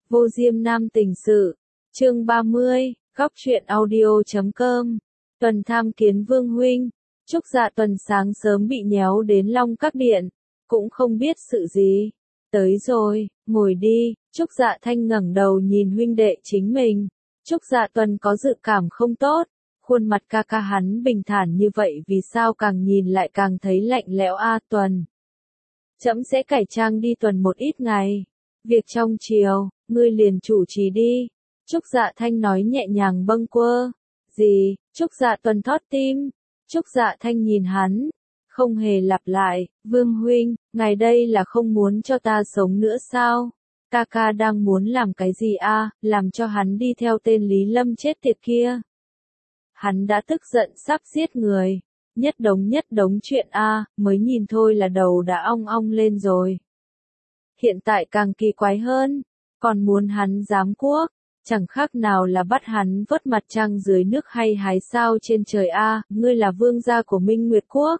Vô Diêm Nam Tình Sự, chương 30, góc truyện audio.com. Tuần tham kiến Vương huynh. Trúc Dạ Tuần sáng sớm bị nhéo đến Long Các Điện, cũng không biết sự gì. Tới rồi, ngồi đi. Trúc Dạ Thanh ngẩng đầu nhìn huynh đệ chính mình. Trúc Dạ Tuần có dự cảm không tốt, khuôn mặt ca ca hắn bình thản như vậy vì sao càng nhìn lại càng thấy lạnh lẽo a. Tuần, trẫm sẽ cải trang đi tuần một ít ngày. Việc trong triều, ngươi liền chủ trì đi. Trúc Dạ Thanh nói nhẹ nhàng bâng quơ. Gì? Trúc Dạ Tuần thót tim. Trúc Dạ Thanh nhìn hắn, không hề lặp lại. Vương huynh, ngài đây là không muốn cho ta sống nữa sao? Ca ca đang muốn làm cái gì a? Làm cho hắn đi theo tên Lý Lâm chết tiệt kia. Hắn đã tức giận sắp giết người. Nhất đống chuyện a, mới nhìn thôi là đầu đã ong ong lên rồi. Hiện tại càng kỳ quái hơn, còn muốn hắn giám quốc, chẳng khác nào là bắt hắn vớt mặt trăng dưới nước hay hái sao trên trời a. Ngươi là vương gia của Minh Nguyệt Quốc,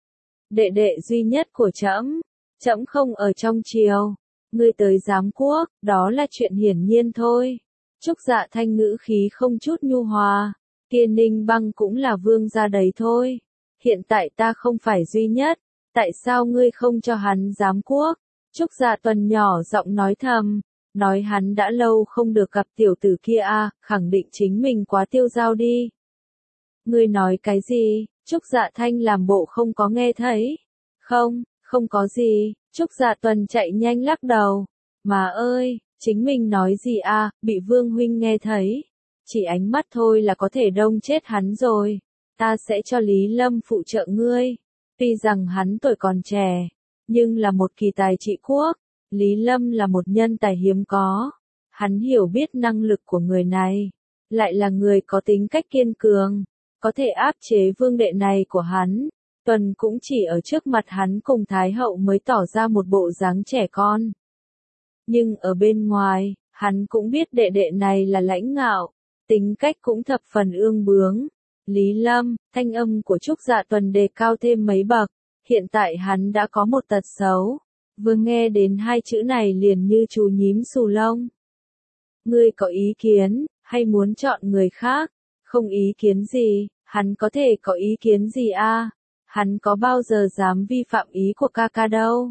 đệ đệ duy nhất của trẫm, trẫm không ở trong triều, ngươi tới giám quốc, đó là chuyện hiển nhiên thôi. Trúc Dạ Thanh ngữ khí không chút nhu hòa, kia Ninh Băng cũng là vương gia đấy thôi. Hiện tại ta không phải duy nhất, tại sao ngươi không cho hắn giám quốc? Trúc Dạ Tuần nhỏ giọng nói thầm, nói hắn đã lâu không được gặp tiểu tử kia a, khẳng định chính mình quá tiêu dao đi. Ngươi nói cái gì? Trúc Dạ Thanh làm bộ không có nghe thấy. Không có gì. Trúc Dạ Tuần chạy nhanh lắc đầu. Mà ơi, chính mình nói gì a, bị Vương huynh nghe thấy. Chỉ ánh mắt thôi là có thể đông chết hắn rồi. Ta sẽ cho Lý Lâm phụ trợ ngươi. Tuy rằng hắn tuổi còn trẻ, nhưng là một kỳ tài trị quốc. Lý Lâm là một nhân tài hiếm có. Hắn hiểu biết năng lực của người này, lại là người có tính cách kiên cường, có thể áp chế vương đệ này của hắn. Tuần cũng chỉ ở trước mặt hắn cùng Thái hậu mới tỏ ra một bộ dáng trẻ con. Nhưng ở bên ngoài, hắn cũng biết đệ đệ này là lãnh ngạo, tính cách cũng thập phần ương bướng. Lý Lâm, thanh âm của Trúc Dạ Tuần đề cao thêm mấy bậc. Hiện tại hắn đã có một tật xấu, vừa nghe đến hai chữ này liền như chú nhím xù lông. Ngươi có ý kiến, hay muốn chọn người khác? Không ý kiến gì, hắn có thể có ý kiến gì a? Hắn có bao giờ dám vi phạm ý của ca ca đâu.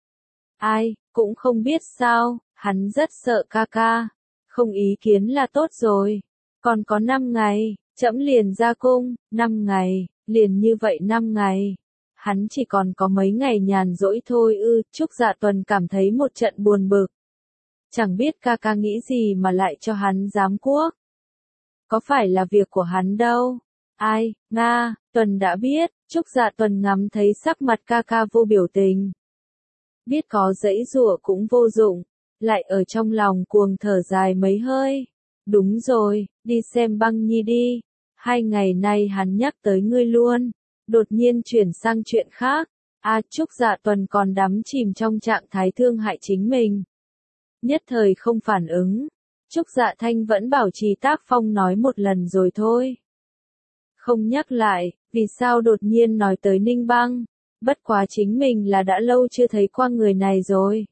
Ai, cũng không biết sao, hắn rất sợ ca ca. Không ý kiến là tốt rồi. Còn có 5 ngày, trẫm liền ra cung. 5 ngày, liền như vậy 5 ngày. Hắn chỉ còn có mấy ngày nhàn rỗi thôi ư. Trúc Dạ Tuần cảm thấy một trận buồn bực. Chẳng biết ca ca nghĩ gì mà lại cho hắn giám quốc. Có phải là việc của hắn đâu. Ai, Nga, Tuần đã biết. Trúc Dạ Tuần ngắm thấy sắc mặt ca ca vô biểu tình. Biết có giãy giụa cũng vô dụng, lại ở trong lòng cuồng thở dài mấy hơi. Đúng rồi, đi xem Băng Nhi đi. 2 ngày nay hắn nhắc tới ngươi luôn. Đột nhiên chuyển sang chuyện khác. Trúc Dạ Tuần còn đắm chìm trong trạng thái thương hại chính mình. Nhất thời không phản ứng. Trúc Dạ Thanh vẫn bảo trì tác phong nói một lần rồi thôi. Không nhắc lại, vì sao đột nhiên nói tới Ninh Băng. Bất quá chính mình là đã lâu chưa thấy qua người này rồi.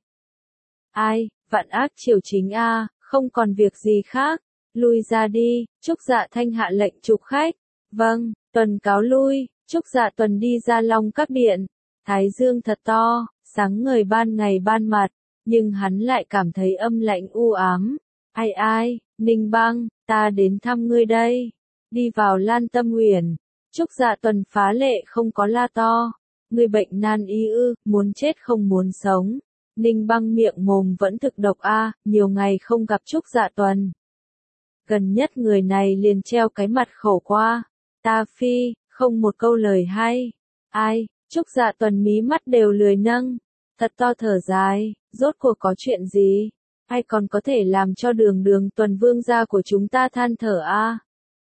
Ai, vạn ác triều chính a, không còn việc gì khác. Lui ra đi. Trúc Dạ Thanh hạ lệnh chụp khách. Vâng, Tuần cáo lui. Trúc Dạ Tuần đi ra Long Các Điện. Thái dương thật to, sáng ngời ban ngày ban mặt, nhưng hắn lại cảm thấy âm lạnh u ám. Ai, Ninh Băng, ta đến thăm ngươi đây. Đi vào Lan Tâm Uyển. Trúc Dạ Tuần phá lệ không có la to. Ngươi bệnh nan y ư, muốn chết không muốn sống. Ninh Băng miệng mồm vẫn thực độc a, nhiều ngày không gặp Trúc Dạ Tuần. Gần nhất người này liền treo cái mặt khổ qua. Ta phi, không một câu lời hay. Ai, Trúc Dạ Tuần mí mắt đều lười nâng. Thật to thở dài, rốt cuộc có chuyện gì? Ai còn có thể làm cho Đường Tuần vương gia của chúng ta than thở a?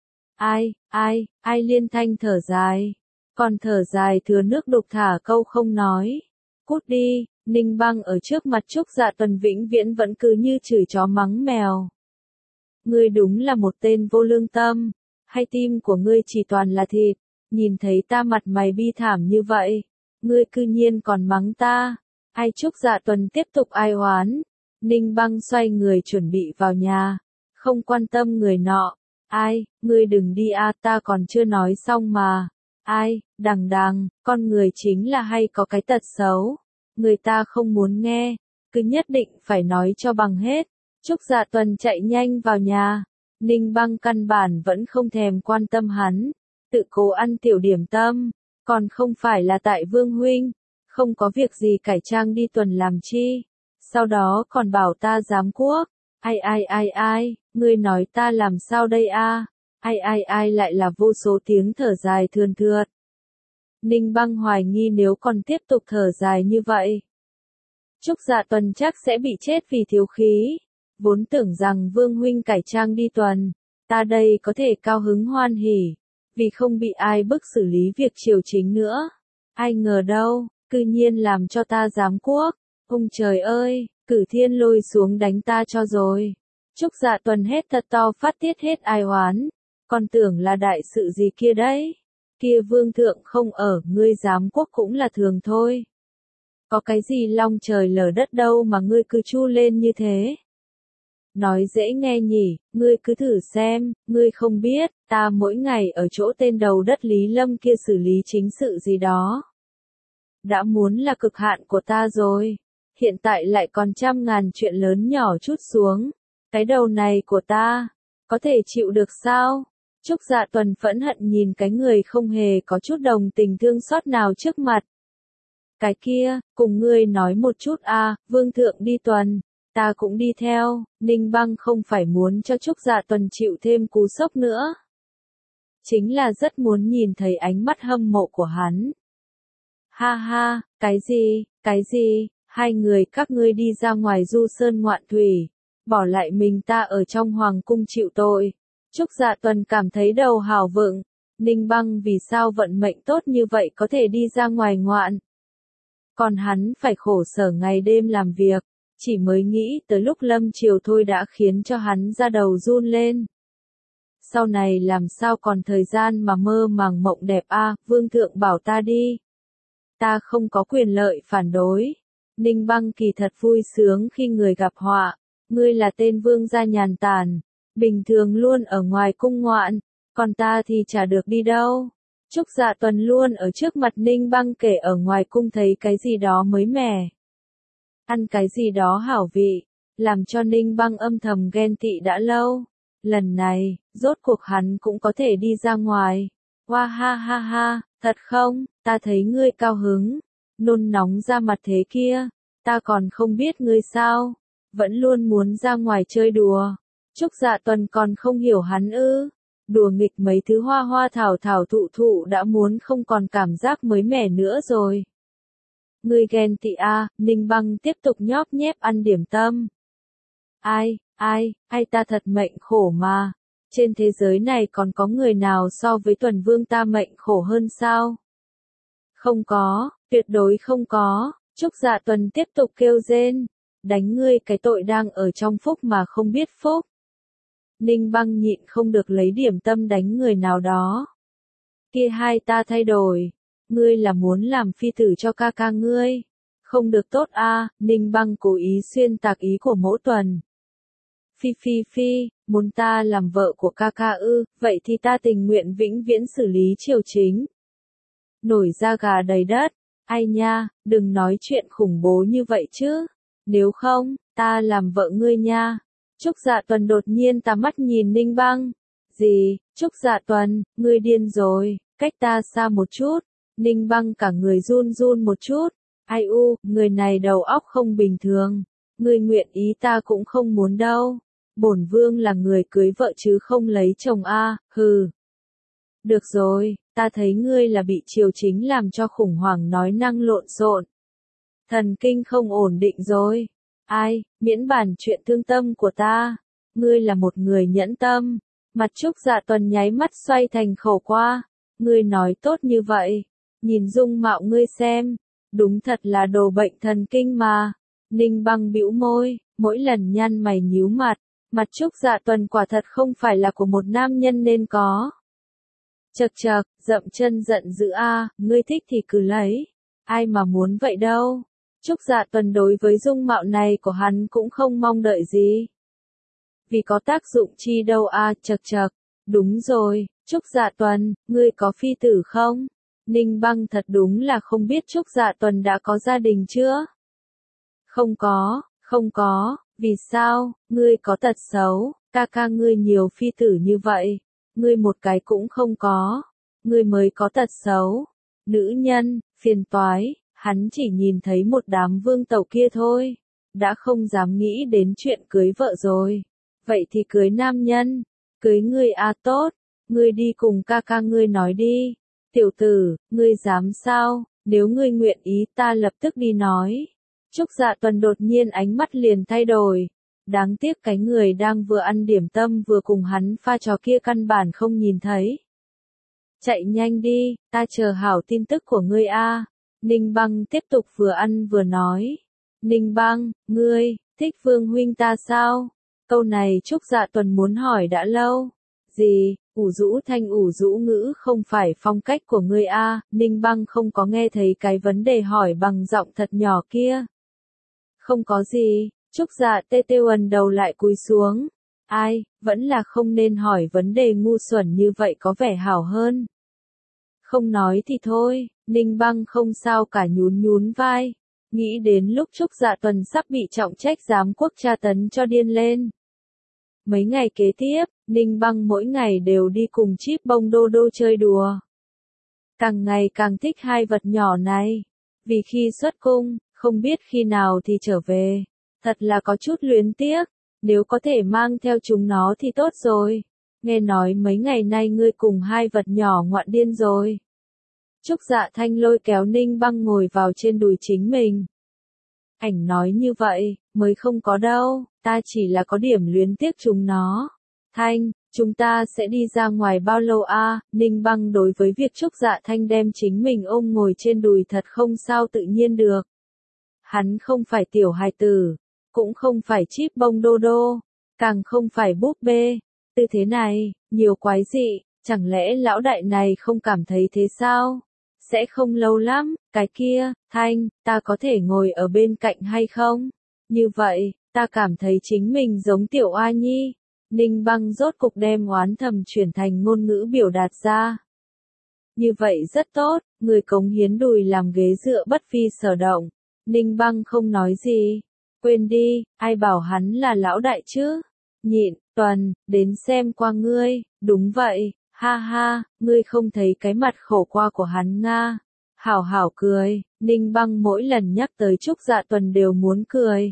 Ai liên thanh thở dài. Còn thở dài thừa nước đục thả câu không nói. Cút đi. Ninh Băng ở trước mặt Trúc Dạ Tuần vĩnh viễn vẫn cứ như chửi chó mắng mèo. Ngươi đúng là một tên vô lương tâm. Hay tim của ngươi chỉ toàn là thịt. Nhìn thấy ta mặt mày bi thảm như vậy, ngươi cư nhiên còn mắng ta. Ai Trúc Dạ Tuần tiếp tục ai oán. Ninh Băng xoay người chuẩn bị vào nhà, không quan tâm người nọ. Ai, ngươi đừng đi a, ta còn chưa nói xong mà. Ai, đằng đằng, con người chính là hay có cái tật xấu. Người ta không muốn nghe, cứ nhất định phải nói cho bằng hết. Trúc Dạ Tuần chạy nhanh vào nhà. Ninh Băng căn bản vẫn không thèm quan tâm hắn, tự cố ăn tiểu điểm tâm, còn không phải là tại Vương huynh, không có việc gì cải trang đi tuần làm chi. Sau đó còn bảo ta giám quốc. Ai, ngươi nói ta làm sao đây a? Ai lại là vô số tiếng thở dài thườn thượt. Ninh Băng hoài nghi nếu còn tiếp tục thở dài như vậy, Trúc Dạ Tuần chắc sẽ bị chết vì thiếu khí. Vốn tưởng rằng Vương huynh cải trang đi tuần, ta đây có thể cao hứng hoan hỉ, vì không bị ai bức xử lý việc triều chính nữa. Ai ngờ đâu, cư nhiên làm cho ta giám quốc. Ông trời ơi, cử thiên lôi xuống đánh ta cho rồi. Trúc Dạ Tuần hét thật to phát tiết hết ai oán. Còn tưởng là đại sự gì kia đấy. Kia vương thượng không ở, ngươi giám quốc cũng là thường thôi. Có cái gì long trời lở đất đâu mà ngươi cứ chu lên như thế. Nói dễ nghe nhỉ, ngươi cứ thử xem, ngươi không biết, ta mỗi ngày ở chỗ tên đầu đất Lý Lâm kia xử lý chính sự gì đó. Đã muốn là cực hạn của ta rồi, hiện tại lại còn trăm ngàn chuyện lớn nhỏ chút xuống. Cái đầu này của ta, có thể chịu được sao? Trúc Dạ Tuần phẫn hận nhìn cái người không hề có chút đồng tình thương xót nào trước mặt. Cái kia, cùng ngươi nói một chút a, vương thượng đi tuần, ta cũng đi theo. Ninh Băng không phải muốn cho Trúc Dạ Tuần chịu thêm cú sốc nữa. Chính là rất muốn nhìn thấy ánh mắt hâm mộ của hắn. Ha ha, cái gì, hai người các ngươi đi ra ngoài du sơn ngoạn thủy, bỏ lại mình ta ở trong hoàng cung chịu tội. Trúc Dạ Tuần cảm thấy đầu hào vựng, Ninh Băng vì sao vận mệnh tốt như vậy có thể đi ra ngoài ngoạn. Còn hắn phải khổ sở ngày đêm làm việc, chỉ mới nghĩ tới lúc lâm chiều thôi đã khiến cho hắn da đầu run lên. Sau này làm sao còn thời gian mà mơ màng mộng đẹp a, vương thượng bảo ta đi. Ta không có quyền lợi phản đối. Ninh Băng kỳ thật vui sướng khi người gặp họa, ngươi là tên vương gia nhàn tản, bình thường luôn ở ngoài cung ngoạn, còn ta thì chả được đi đâu. Trúc Dạ Tuần luôn ở trước mặt Ninh Băng kể ở ngoài cung thấy cái gì đó mới mẻ, ăn cái gì đó hảo vị, làm cho Ninh Băng âm thầm ghen tị đã lâu. Lần này, rốt cuộc hắn cũng có thể đi ra ngoài. Hoa ha, thật không, ta thấy ngươi cao hứng, nôn nóng ra mặt thế kia, ta còn không biết ngươi sao, vẫn luôn muốn ra ngoài chơi đùa. Trúc Dạ Tuần còn không hiểu hắn ư, đùa nghịch mấy thứ hoa hoa thảo thảo thụ thụ đã muốn không còn cảm giác mới mẻ nữa rồi. Ngươi ghen tị a, Ninh Băng tiếp tục nhóp nhép ăn điểm tâm. Ai, ta thật mệnh khổ mà. Trên thế giới này còn có người nào so với Tuần Vương ta mệnh khổ hơn sao? Không có, tuyệt đối không có. Trúc Dạ Tuần tiếp tục kêu rên. Đánh ngươi cái tội đang ở trong phúc mà không biết phúc. Ninh Băng nhịn không được lấy điểm tâm đánh người nào đó. Kia hai ta thay đổi. Ngươi là muốn làm phi tử cho ca ca ngươi. Không được tốt a, Ninh Băng cố ý xuyên tạc ý của Mỗ Tuần. Phi, muốn ta làm vợ của ca ca ư, vậy thì ta tình nguyện vĩnh viễn xử lý triều chính. Nổi da gà đầy đất, ai nha, đừng nói chuyện khủng bố như vậy chứ, nếu không, ta làm vợ ngươi nha. Trúc Dạ Tuần đột nhiên tà mắt nhìn Ninh Băng. Gì, Trúc Dạ Tuần, ngươi điên rồi, cách ta xa một chút. Ninh Băng cả người run run một chút. Ai u, người này đầu óc không bình thường. Ngươi nguyện ý ta cũng không muốn đâu. Bổn vương là người cưới vợ chứ không lấy chồng a, hừ. Được rồi, ta thấy ngươi là bị triều chính làm cho khủng hoảng nói năng lộn xộn. Thần kinh không ổn định rồi. Ai, miễn bàn chuyện thương tâm của ta. Ngươi là một người nhẫn tâm. Mặt Trúc Dạ Tuần nháy mắt xoay thành khẩu qua. Ngươi nói tốt như vậy. Nhìn dung mạo ngươi xem. Đúng thật là đồ bệnh thần kinh mà. Ninh Băng bĩu môi, mỗi lần nhăn mày nhíu mặt. Mặt Trúc Dạ Tuần quả thật không phải là của một nam nhân nên có. Chậc, dậm chân giận dữ a, ngươi thích thì cứ lấy. Ai mà muốn vậy đâu. Trúc Dạ Tuần đối với dung mạo này của hắn cũng không mong đợi gì. Vì có tác dụng chi đâu à, chậc chậc. Đúng rồi, Trúc Dạ Tuần, ngươi có phi tử không? Ninh Băng thật đúng là không biết Trúc Dạ Tuần đã có gia đình chưa? Không có, vì sao, ngươi có tật xấu, ca ca ngươi nhiều phi tử như vậy, ngươi một cái cũng không có, ngươi mới có tật xấu. Nữ nhân, phiền toái, hắn chỉ nhìn thấy một đám vương tẩu kia thôi, đã không dám nghĩ đến chuyện cưới vợ rồi. Vậy thì cưới nam nhân, cưới ngươi à tốt, ngươi đi cùng ca ca ngươi nói đi. Tiểu tử, ngươi dám sao, nếu ngươi nguyện ý ta lập tức đi nói. Trúc Dạ Tuần đột nhiên ánh mắt liền thay đổi. Đáng tiếc cái người đang vừa ăn điểm tâm vừa cùng hắn pha trò kia căn bản không nhìn thấy. Chạy nhanh đi, ta chờ hảo tin tức của ngươi a. Ninh Băng tiếp tục vừa ăn vừa nói. Ninh Băng, ngươi, thích Vương huynh ta sao? Câu này Trúc Dạ Tuần muốn hỏi đã lâu. Gì, ủ rũ thanh ủ rũ ngữ không phải phong cách của ngươi a. Ninh Băng không có nghe thấy cái vấn đề hỏi bằng giọng thật nhỏ kia. Không có gì, Trúc Dạ tê tê ẩn đầu lại cúi xuống. Ai, vẫn là không nên hỏi vấn đề ngu xuẩn như vậy có vẻ hảo hơn. Không nói thì thôi, Ninh Băng không sao cả nhún nhún vai. Nghĩ đến lúc Trúc Dạ Tuần sắp bị trọng trách giám quốc tra tấn cho điên lên. Mấy ngày kế tiếp, Ninh Băng mỗi ngày đều đi cùng Chíp Bông Đô Đô chơi đùa. Càng ngày càng thích hai vật nhỏ này. Vì khi xuất cung, không biết khi nào thì trở về. Thật là có chút luyến tiếc. Nếu có thể mang theo chúng nó thì tốt rồi. Nghe nói mấy ngày nay ngươi cùng hai vật nhỏ ngoạn điên rồi. Trúc Dạ Thanh lôi kéo Ninh Băng ngồi vào trên đùi chính mình. Ảnh nói như vậy, mới không có đâu, ta chỉ là có điểm luyến tiếc chúng nó. Thanh, chúng ta sẽ đi ra ngoài bao lâu a? Ninh Băng đối với việc Trúc Dạ Thanh đem chính mình ôm ngồi trên đùi thật không sao tự nhiên được. Hắn không phải tiểu hài tử, cũng không phải Chíp Bông Đô Đô, càng không phải búp bê. Tư thế này, nhiều quái dị, chẳng lẽ lão đại này không cảm thấy thế sao? Sẽ không lâu lắm, cái kia, Thanh, ta có thể ngồi ở bên cạnh hay không? Như vậy, ta cảm thấy chính mình giống tiểu oa nhi. Ninh Băng rốt cục đem oán thầm chuyển thành ngôn ngữ biểu đạt ra. Như vậy rất tốt, người cống hiến đùi làm ghế dựa bất phi sở động. Ninh Băng không nói gì. Quên đi, ai bảo hắn là lão đại chứ? Nhịn, Tuần, đến xem qua ngươi, đúng vậy. Ha ha, ngươi không thấy cái mặt khổ qua của hắn nga. Hảo hảo cười, Ninh Băng mỗi lần nhắc tới Trúc Dạ Tuần đều muốn cười.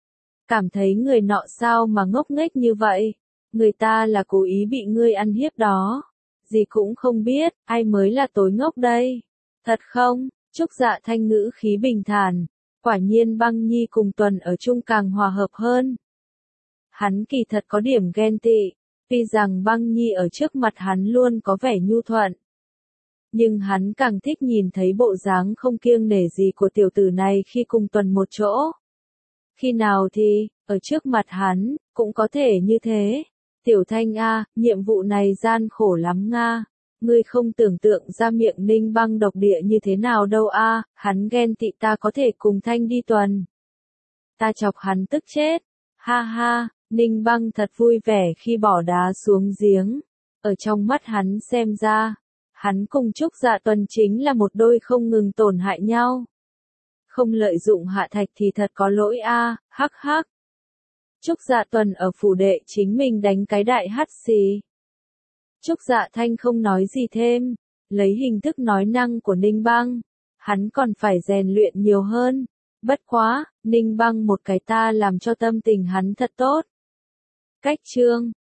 Cảm thấy người nọ sao mà ngốc nghếch như vậy. Người ta là cố ý bị ngươi ăn hiếp đó. Gì cũng không biết, ai mới là tối ngốc đây. Thật không, Trúc Dạ Thanh ngữ khí bình thản. Quả nhiên Băng Nhi cùng Tuần ở chung càng hòa hợp hơn. Hắn kỳ thật có điểm ghen tị. Tuy rằng Băng Nhi ở trước mặt hắn luôn có vẻ nhu thuận. Nhưng hắn càng thích nhìn thấy bộ dáng không kiêng nể gì của tiểu tử này khi cùng Tuần một chỗ. Khi nào thì, ở trước mặt hắn, cũng có thể như thế. Tiểu Thanh a, nhiệm vụ này gian khổ lắm nga. Ngươi không tưởng tượng ra miệng Ninh Băng độc địa như thế nào đâu a, hắn ghen tị ta có thể cùng Thanh đi Tuần. Ta chọc hắn tức chết. Ha ha. Ninh Băng thật vui vẻ khi bỏ đá xuống giếng. Ở trong mắt hắn xem ra, hắn cùng Trúc Dạ Tuần chính là một đôi không ngừng tổn hại nhau. Không lợi dụng Hạ Thạch thì thật có lỗi a, hắc hắc. Trúc Dạ Tuần ở phủ đệ chính mình đánh cái đại hắt xì. Trúc Dạ Thanh không nói gì thêm, lấy hình thức nói năng của Ninh Băng, hắn còn phải rèn luyện nhiều hơn. Bất quá, Ninh Băng một cái ta làm cho tâm tình hắn thật tốt. Cách chương